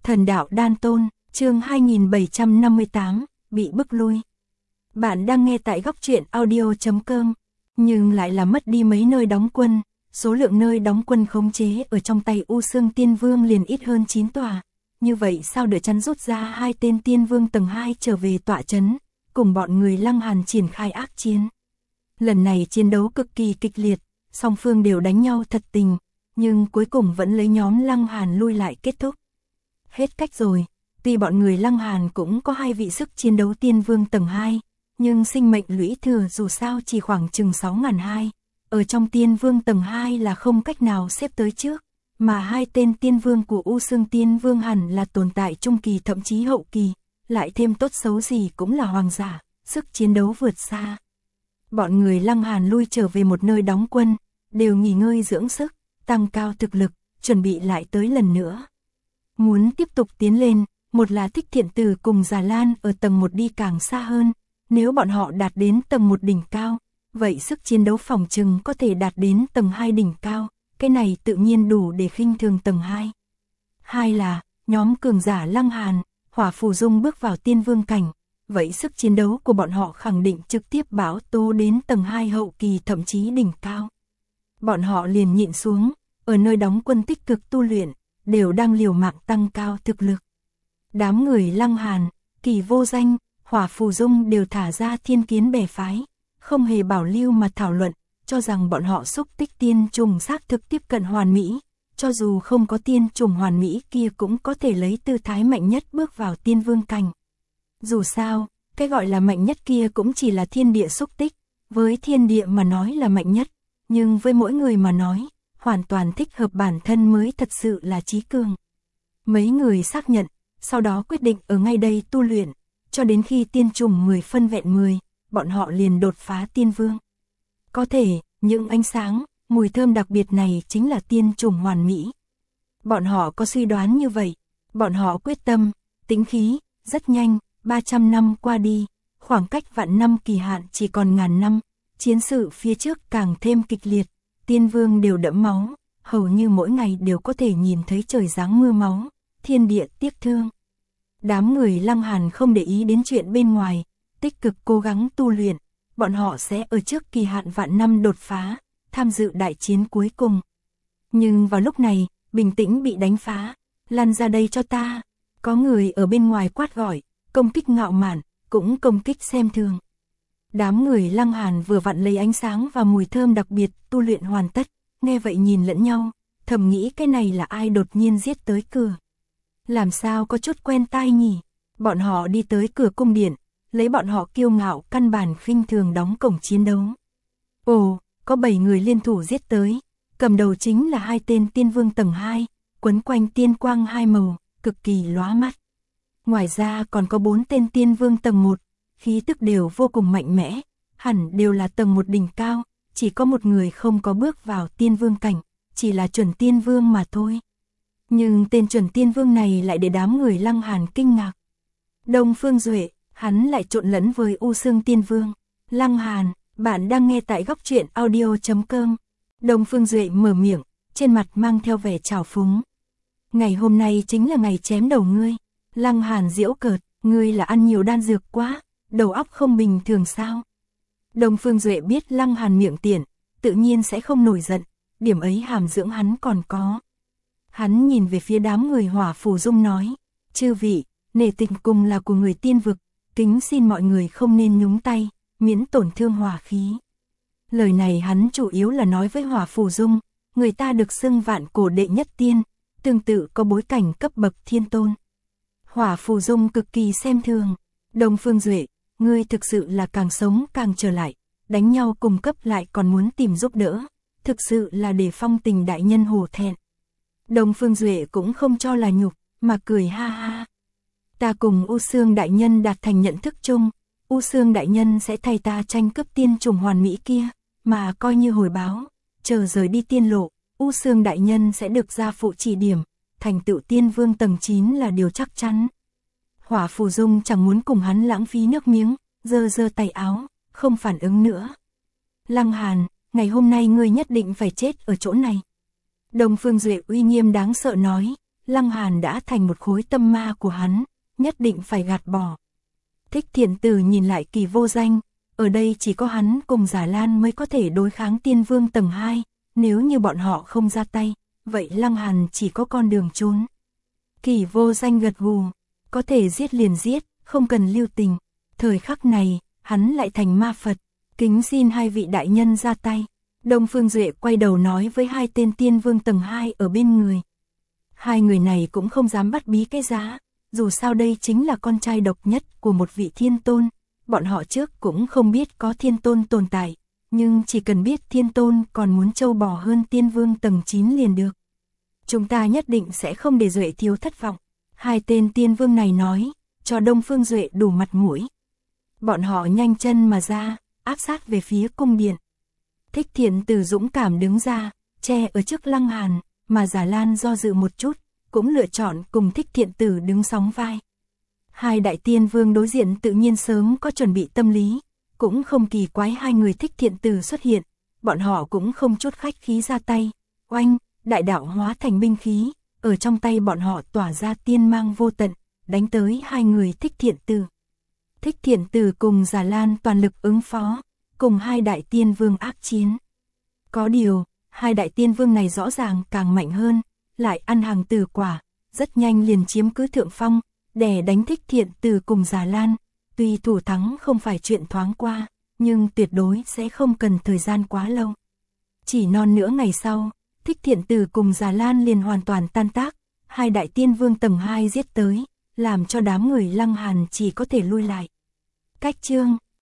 Thần đạo đan tôn, chương 2758, bị bức lui. Bạn đang nghe tại góc truyện audio.com, nhưng lại là mất đi mấy nơi đóng quân, số lượng nơi đóng quân khống chế ở trong tay U Xương Tiên Vương liền ít hơn 9 tòa. Như vậy sao đỡ chắn rút ra 2 tên Tiên Vương tầng 2 trở về tọa trấn, cùng bọn người Lăng Hàn triển khai ác chiến. Lần này chiến đấu cực kỳ kịch liệt, song phương đều đánh nhau thật tình, nhưng cuối cùng vẫn lấy nhóm Lăng Hàn lui lại kết thúc. Hết cách rồi, tuy bọn người Lăng Hàn cũng có 2 vị sức chiến đấu Tiên Vương tầng 2, nhưng sinh mệnh lũy thừa dù sao chỉ khoảng chừng 6.200, ở trong Tiên Vương tầng 2 là không cách nào xếp tới trước, mà 2 tên Tiên Vương của U Xương Tiên Vương hẳn là tồn tại trung kỳ thậm chí hậu kỳ, lại thêm tốt xấu gì cũng là hoàng giả, sức chiến đấu vượt xa. Bọn người Lăng Hàn lui trở về một nơi đóng quân, đều nghỉ ngơi dưỡng sức, tăng cao thực lực, chuẩn bị lại tới lần nữa. Muốn tiếp tục tiến lên, một là Thích Thiện Tử cùng Già Lan ở tầng 1 đi càng xa hơn, nếu bọn họ đạt đến tầng 1 đỉnh cao, vậy sức chiến đấu phòng trừng có thể đạt đến tầng 2 đỉnh cao, cái này tự nhiên đủ để khinh thường tầng 2. Hai là, nhóm cường giả Lăng Hàn, Hỏa Phù Dung bước vào Tiên Vương cảnh, vậy sức chiến đấu của bọn họ khẳng định trực tiếp bão tố đến tầng 2 hậu kỳ thậm chí đỉnh cao. Bọn họ liền nhịn xuống, ở nơi đóng quân tích cực tu luyện, đều đang liều mạng tăng cao thực lực. Đám người Lăng Hàn, Kỳ Vô Danh, Hỏa Phù Dung đều thả ra thiên kiến bè phái, không hề bảo lưu mà thảo luận, cho rằng bọn họ xúc tích tiên trùng xác thực tiếp cận hoàn mỹ, cho dù không có tiên trùng hoàn mỹ kia cũng có thể lấy tư thái mạnh nhất bước vào Tiên Vương cảnh. Dù sao, cái gọi là mạnh nhất kia cũng chỉ là thiên địa xúc tích, với thiên địa mà nói là mạnh nhất, nhưng với mỗi người mà nói, hoàn toàn thích hợp bản thân mới thật sự là trí cường. Mấy người xác nhận, sau đó quyết định ở ngay đây tu luyện, cho đến khi tiên trùng 10 phân vẹn 10, bọn họ liền đột phá Tiên Vương. Có thể, những ánh sáng, mùi thơm đặc biệt này chính là tiên trùng hoàn mỹ. Bọn họ có suy đoán như vậy, bọn họ quyết tâm, tĩnh khí, rất nhanh, 300 năm qua đi, khoảng cách vạn năm kỳ hạn chỉ còn ngàn năm, chiến sự phía trước càng thêm kịch liệt, Tiên Vương đều đẫm máu, hầu như mỗi ngày đều có thể nhìn thấy trời giáng mưa máu, thiên địa tiếc thương. Đám người Lăng Hàn không để ý đến chuyện bên ngoài, tích cực cố gắng tu luyện, bọn họ sẽ ở trước kỳ hạn vạn năm đột phá, tham dự đại chiến cuối cùng. Nhưng vào lúc này, bình tĩnh bị đánh phá, lăn ra đây cho ta, có người ở bên ngoài quát gọi, công kích ngạo mạn, cũng công kích xem thường. Đám người Lăng Hàn vừa vặn lấy ánh sáng và mùi thơm đặc biệt tu luyện hoàn tất, nghe vậy nhìn lẫn nhau, thầm nghĩ cái này là ai đột nhiên giết tới cửa. Làm sao có chút quen tai nhỉ, bọn họ đi tới cửa cung điện, lấy bọn họ kiêu ngạo căn bản khinh thường đóng cổng chiến đấu. Ồ, có 7 người liên thủ giết tới, cầm đầu chính là 2 tên Tiên Vương tầng 2, quấn quanh tiên quang 2 màu, cực kỳ lóa mắt. Ngoài ra còn có 4 tên Tiên Vương tầng 1, khí tức đều vô cùng mạnh mẽ, hẳn đều là tầng 1 đỉnh cao, chỉ có một người không có bước vào Tiên Vương cảnh, chỉ là chuẩn Tiên Vương mà thôi. Nhưng tên chuẩn Tiên Vương này lại để đám người Lăng Hàn kinh ngạc. Đông Phương Duệ, hắn lại trộn lẫn với U Xương Tiên Vương. Lăng Hàn, bạn đang nghe tại góc truyện audio.com. Đông Phương Duệ mở miệng, trên mặt mang theo vẻ trào phúng. Ngày hôm nay chính là ngày chém đầu ngươi. Lăng Hàn giễu cợt, ngươi là ăn nhiều đan dược quá, đầu óc không bình thường sao? Đông Phương Duệ biết Lăng Hàn miệng tiện, tự nhiên sẽ không nổi giận, điểm ấy hàm dưỡng hắn còn có. Hắn nhìn về phía đám người Hỏa Phù Dung nói, chư vị, nể tình cùng là của người tiên vực, kính xin mọi người không nên nhúng tay, miễn tổn thương hỏa khí. Lời này hắn chủ yếu là nói với Hỏa Phù Dung, người ta được xưng vạn cổ đệ nhất tiên, tương tự có bối cảnh cấp bậc thiên tôn. Hỏa Phù Dung cực kỳ xem thường, Đông Phương Duệ, ngươi thực sự là càng sống càng trở lại, đánh nhau cùng cấp lại còn muốn tìm giúp đỡ, thực sự là để Phong Tình đại nhân hổ thẹn. Đông Phương Duệ cũng không cho là nhục, mà cười ha ha. Ta cùng U Xương đại nhân đạt thành nhận thức chung, U Xương đại nhân sẽ thay ta tranh cướp tiên trùng hoàn mỹ kia, mà coi như hồi báo, chờ rời đi tiên lộ, U Xương đại nhân sẽ được gia phụ chỉ điểm, thành tựu Tiên Vương tầng 9 là điều chắc chắn. Hỏa Phù Dung chẳng muốn cùng hắn lãng phí nước miếng, giơ giơ tay áo, không phản ứng nữa. Lăng Hàn, ngày hôm nay ngươi nhất định phải chết ở chỗ này. Đông Phương Duệ uy nghiêm đáng sợ nói, Lăng Hàn đã thành một khối tâm ma của hắn, nhất định phải gạt bỏ. Thích Thiện Tử nhìn lại Kỳ Vô Danh, ở đây chỉ có hắn cùng Giả Lan mới có thể đối kháng Tiên Vương tầng 2, nếu như bọn họ không ra tay, vậy Lăng Hàn chỉ có con đường trốn. Kỳ Vô Danh gật gù, có thể giết liền giết, không cần lưu tình. Thời khắc này, hắn lại thành ma Phật, kính xin hai vị đại nhân ra tay. Đông Phương Duệ quay đầu nói với hai tên Tiên Vương tầng 2 ở bên người. Hai người này cũng không dám bắt bí cái giá, dù sao đây chính là con trai độc nhất của một vị thiên tôn. Bọn họ trước cũng không biết có thiên tôn tồn tại, nhưng chỉ cần biết thiên tôn còn muốn trâu bò hơn Tiên Vương tầng 9 liền được. Chúng ta nhất định sẽ không để Duệ thiếu thất vọng. Hai tên Tiên Vương này nói, cho Đông Phương Duệ đủ mặt mũi. Bọn họ nhanh chân mà ra, áp sát về phía cung điện. Thích Thiện Tử dũng cảm đứng ra, che ở trước Lăng Hàn, mà Giả Lan do dự một chút, cũng lựa chọn cùng Thích Thiện Tử đứng sóng vai. Hai đại tiên vương đối diện tự nhiên sớm có chuẩn bị tâm lý, cũng không kỳ quái hai người Thích Thiện Tử xuất hiện, bọn họ cũng không chút khách khí ra tay. Oanh, đại đạo hóa thành binh khí, ở trong tay bọn họ tỏa ra tiên mang vô tận, đánh tới hai người Thích Thiện Tử. Thích Thiện Tử cùng Giả Lan toàn lực ứng phó, cùng hai đại tiên vương ác chiến. Có điều, hai đại tiên vương này rõ ràng càng mạnh hơn, lại ăn hàng tử quả, rất nhanh liền chiếm cứ thượng phong, đè đánh Thích Thiện Tử cùng Giả Lan. Tuy thủ thắng không phải chuyện thoáng qua, nhưng tuyệt đối sẽ không cần thời gian quá lâu. Chỉ non nửa ngày sau, Thích Thiện Tử cùng Giả Lan liền hoàn toàn tan tác, hai đại tiên vương tầng 2 giết tới, làm cho đám người Lăng Hàn chỉ có thể lui lại. Cách chương